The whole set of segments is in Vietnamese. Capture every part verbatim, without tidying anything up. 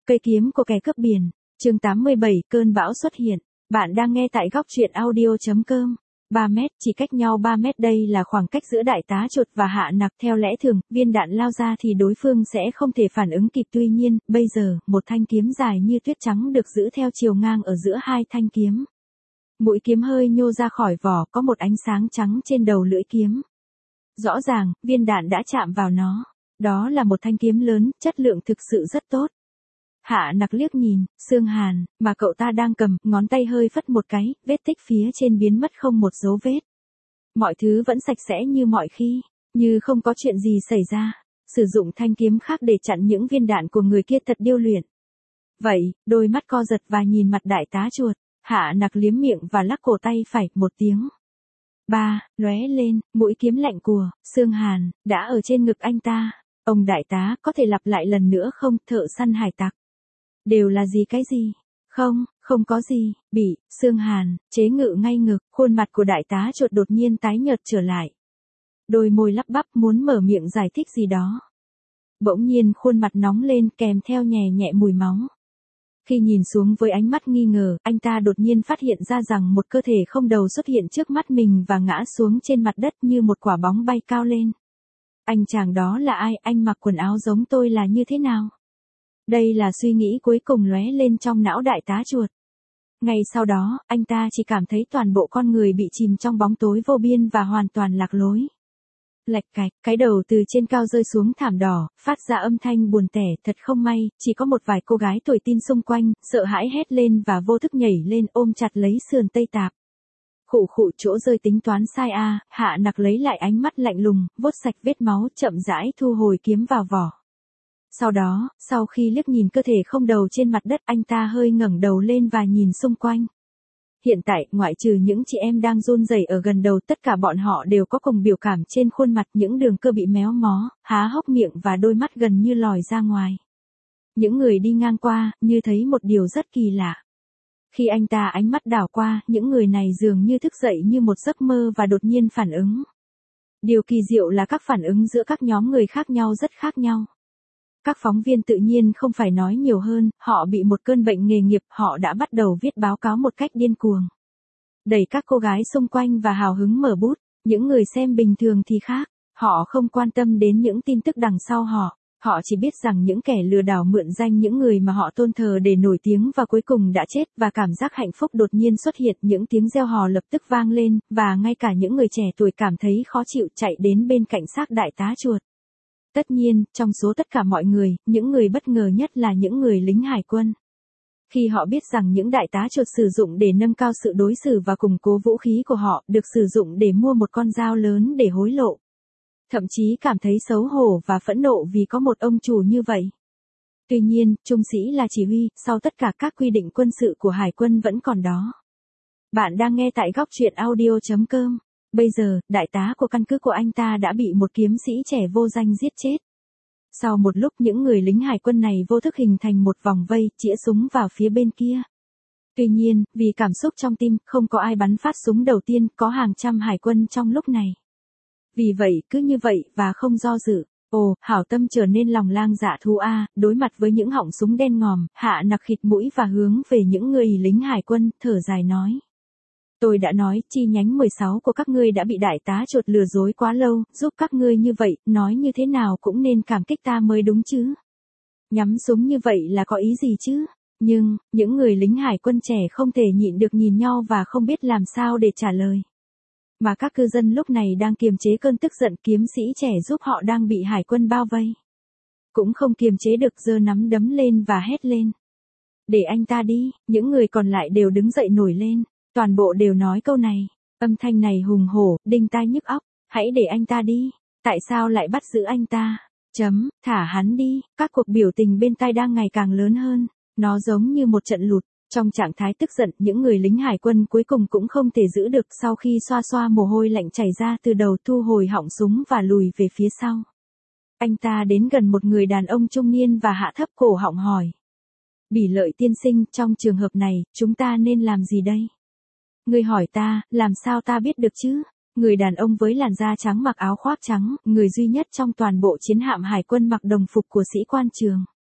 Cây kiếm của kẻ cướp biển. Chương tám mươi bảy, cơn bão xuất hiện. Bạn đang nghe tại góc truyện audio chấm com. ba mét, chỉ cách nhau ba mét, đây là khoảng cách giữa đại tá Chuột và Hạ Nặc. Theo lẽ thường, viên đạn lao ra thì đối phương sẽ không thể phản ứng kịp, tuy nhiên, bây giờ, một thanh kiếm dài như tuyết trắng được giữ theo chiều ngang ở giữa hai thanh kiếm. Mũi kiếm hơi nhô ra khỏi vỏ, có một ánh sáng trắng trên đầu lưỡi kiếm. Rõ ràng, viên đạn đã chạm vào nó. Đó là một thanh kiếm lớn, chất lượng thực sự rất tốt. Hạ Nặc liếc nhìn, xương hàn, mà cậu ta đang cầm, ngón tay hơi phất một cái, vết tích phía trên biến mất không một dấu vết. Mọi thứ vẫn sạch sẽ như mọi khi, như không có chuyện gì xảy ra. Sử dụng thanh kiếm khác để chặn những viên đạn của người kia thật điêu luyện. Vậy, đôi mắt co giật và nhìn mặt đại tá Chuột, Hạ Nặc liếm miệng và lắc cổ tay phải, một tiếng. Ba, lóe lên, mũi kiếm lạnh cùa, xương hàn, đã ở trên ngực anh ta. Ông đại tá, có thể lặp lại lần nữa không, thợ săn hải tặc? Đều là gì cái gì? Không, không có gì, bị, xương hàn, chế ngự ngay ngực, khuôn mặt của đại tá Chuột đột nhiên tái nhợt trở lại. Đôi môi lắp bắp muốn mở miệng giải thích gì đó. Bỗng nhiên khuôn mặt nóng lên kèm theo nhè nhẹ mùi máu. Khi nhìn xuống với ánh mắt nghi ngờ, anh ta đột nhiên phát hiện ra rằng một cơ thể không đầu xuất hiện trước mắt mình và ngã xuống trên mặt đất như một quả bóng bay cao lên. Anh chàng đó là ai, anh mặc quần áo giống tôi là như thế nào? Đây là suy nghĩ cuối cùng lóe lên trong não đại tá Chuột. Ngay sau đó, anh ta chỉ cảm thấy toàn bộ con người bị chìm trong bóng tối vô biên và hoàn toàn lạc lối. Lạch cạch, cái đầu từ trên cao rơi xuống thảm đỏ, phát ra âm thanh buồn tẻ, thật không may, chỉ có một vài cô gái tuổi teen xung quanh, sợ hãi hét lên và vô thức nhảy lên ôm chặt lấy sườn tây tạp. Khụ khụ, chỗ rơi tính toán sai a. À, Hạ Nặc lấy lại ánh mắt lạnh lùng, vuốt sạch vết máu, chậm rãi thu hồi kiếm vào vỏ. Sau đó, sau khi liếc nhìn cơ thể không đầu trên mặt đất, anh ta hơi ngẩng đầu lên và nhìn xung quanh. Hiện tại, ngoại trừ những chị em đang run rẩy ở gần đầu, tất cả bọn họ đều có cùng biểu cảm trên khuôn mặt, những đường cơ bị méo mó, há hốc miệng và đôi mắt gần như lòi ra ngoài. Những người đi ngang qua, như thấy một điều rất kỳ lạ. Khi anh ta ánh mắt đảo qua, những người này dường như thức dậy như một giấc mơ và đột nhiên phản ứng. Điều kỳ diệu là các phản ứng giữa các nhóm người khác nhau rất khác nhau. Các phóng viên tự nhiên không phải nói nhiều hơn, họ bị một cơn bệnh nghề nghiệp, họ đã bắt đầu viết báo cáo một cách điên cuồng. Đẩy các cô gái xung quanh và hào hứng mở bút, những người xem bình thường thì khác, họ không quan tâm đến những tin tức đằng sau họ, họ chỉ biết rằng những kẻ lừa đảo mượn danh những người mà họ tôn thờ để nổi tiếng và cuối cùng đã chết, và cảm giác hạnh phúc đột nhiên xuất hiện, những tiếng reo hò lập tức vang lên, và ngay cả những người trẻ tuổi cảm thấy khó chịu chạy đến bên cạnh xác đại tá Chuột. Tất nhiên, trong số tất cả mọi người, những người bất ngờ nhất là những người lính hải quân. Khi họ biết rằng những đại tá Chuột sử dụng để nâng cao sự đối xử và củng cố vũ khí của họ, được sử dụng để mua một con dao lớn để hối lộ. Thậm chí cảm thấy xấu hổ và phẫn nộ vì có một ông chủ như vậy. Tuy nhiên, trung sĩ là chỉ huy, sau tất cả các quy định quân sự của hải quân vẫn còn đó. Bạn đang nghe tại góc truyện audio chấm com. Bây giờ, đại tá của căn cứ của anh ta đã bị một kiếm sĩ trẻ vô danh giết chết. Sau một lúc, những người lính hải quân này vô thức hình thành một vòng vây, chĩa súng vào phía bên kia. Tuy nhiên, vì cảm xúc trong tim, không có ai bắn phát súng đầu tiên, có hàng trăm hải quân trong lúc này. Vì vậy, cứ như vậy, và không do dự. Ồ, hảo tâm trở nên lòng lang dạ thú a. Đối mặt với những họng súng đen ngòm, Hạ Nặc khịt mũi và hướng về những người lính hải quân, thở dài nói. Tôi đã nói, chi nhánh mười sáu của các ngươi đã bị đại tá Chuột lừa dối quá lâu, giúp các ngươi như vậy, nói như thế nào cũng nên cảm kích ta mới đúng chứ. Nhắm súng như vậy là có ý gì chứ? Nhưng, những người lính hải quân trẻ không thể nhịn được nhìn nhau và không biết làm sao để trả lời. Mà các cư dân lúc này đang kiềm chế cơn tức giận, kiếm sĩ trẻ giúp họ đang bị hải quân bao vây. Cũng không kiềm chế được, giơ nắm đấm lên và hét lên. Để anh ta đi, những người còn lại đều đứng dậy nổi lên. Toàn bộ đều nói câu này, âm thanh này hùng hổ, đinh tai nhức óc, hãy để anh ta đi, tại sao lại bắt giữ anh ta, chấm, thả hắn đi, các cuộc biểu tình bên tai đang ngày càng lớn hơn, nó giống như một trận lụt, trong trạng thái tức giận, những người lính hải quân cuối cùng cũng không thể giữ được sau khi xoa xoa mồ hôi lạnh chảy ra từ đầu, thu hồi họng súng và lùi về phía sau. Anh ta đến gần một người đàn ông trung niên và hạ thấp cổ họng hỏi. Bỉ Lợi tiên sinh, trong trường hợp này, chúng ta nên làm gì đây? Người hỏi ta, làm sao ta biết được chứ? Người đàn ông với làn da trắng mặc áo khoác trắng, người duy nhất trong toàn bộ chiến hạm hải quân mặc đồng phục của sĩ quan trường.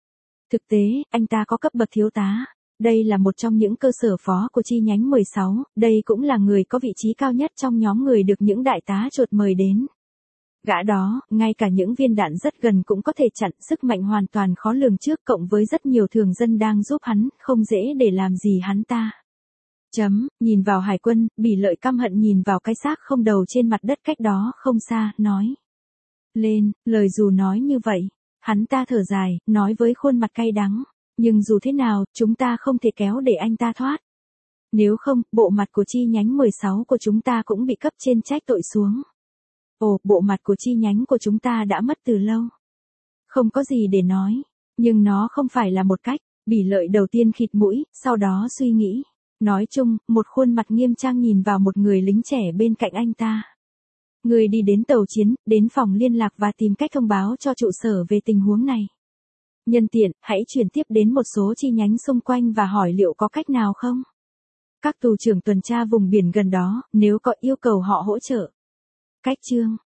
Thực tế, anh ta có cấp bậc thiếu tá. Đây là một trong những cơ sở phó của chi nhánh mười sáu, đây cũng là người có vị trí cao nhất trong nhóm người được những đại tá chuột mời đến. Gã đó, ngay cả những viên đạn rất gần cũng có thể chặn, sức mạnh hoàn toàn khó lường trước, cộng với rất nhiều thường dân đang giúp hắn, không dễ để làm gì hắn ta. Chấm, nhìn vào Hải Quân, Bỉ Lợi căm hận nhìn vào cái xác không đầu trên mặt đất cách đó không xa, nói. Lên, lời dù nói như vậy, hắn ta thở dài, nói với khuôn mặt cay đắng. Nhưng dù thế nào, chúng ta không thể kéo để anh ta thoát. Nếu không, bộ mặt của chi nhánh mười sáu của chúng ta cũng bị cấp trên trách tội xuống. Ồ, bộ mặt của chi nhánh của chúng ta đã mất từ lâu. Không có gì để nói. Nhưng nó không phải là một cách. Bỉ Lợi đầu tiên khịt mũi, sau đó suy nghĩ. Nói chung, một khuôn mặt nghiêm trang nhìn vào một người lính trẻ bên cạnh anh ta. Người đi đến tàu chiến, đến phòng liên lạc và tìm cách thông báo cho trụ sở về tình huống này. Nhân tiện, hãy chuyển tiếp đến một số chi nhánh xung quanh và hỏi liệu có cách nào không. Các tù trưởng tuần tra vùng biển gần đó, nếu có yêu cầu họ hỗ trợ. Cách chương